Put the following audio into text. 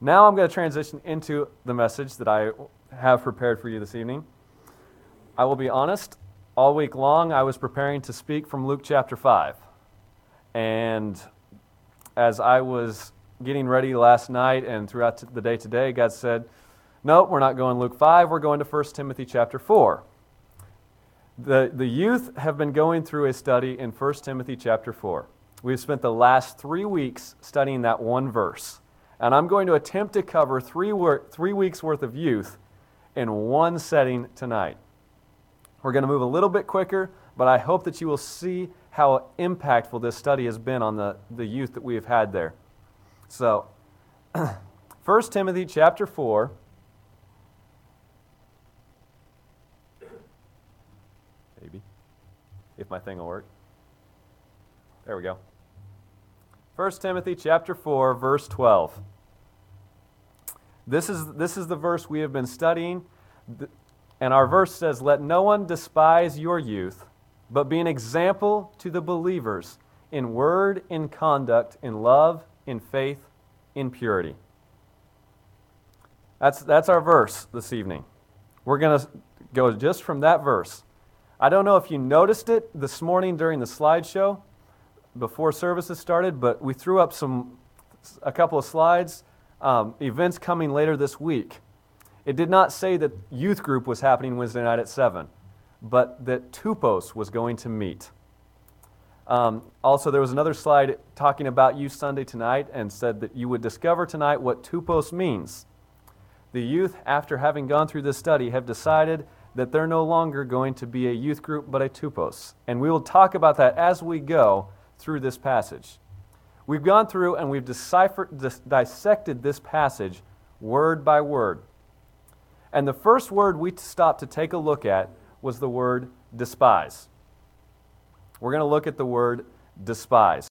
Now I'm going to transition into the message that I have prepared for you this evening. I will be honest, all week long I was preparing to speak from Luke chapter 5. And as I was getting ready last night and throughout the day today, God said, nope, we're not going Luke 5, we're going to 1 Timothy chapter 4. The youth have been going through a study in 1 Timothy chapter 4. We've spent the last 3 weeks studying that one verse. And I'm going to attempt to cover 3 weeks worth of youth in one setting tonight. We're going to move a little bit quicker, but I hope that you will see how impactful this study has been on the youth that we have had there. So, 1 Timothy chapter 4. Maybe, if my thing will work. There we go. 1 Timothy chapter 4, verse 12. This is the verse we have been studying, and our verse says, "Let no one despise your youth, but be an example to the believers in word, in conduct, in love, in faith, in purity." That's our verse this evening. We're going to go just from that verse. I don't know if you noticed it this morning during the slideshow before services started, but we threw up a couple of slides, events coming later this week. It did not say that youth group was happening Wednesday night at 7, but that Tupos was going to meet. Also, there was another slide talking about Youth Sunday tonight and said that you would discover tonight what Tupos means. The youth, after having gone through this study, have decided that they're no longer going to be a youth group, but a Tupos. And we will talk about that as we go through this passage. We've gone through and we've dissected this passage word by word. And the first word we stopped to take a look at was the word despise. We're going to look at the word despise.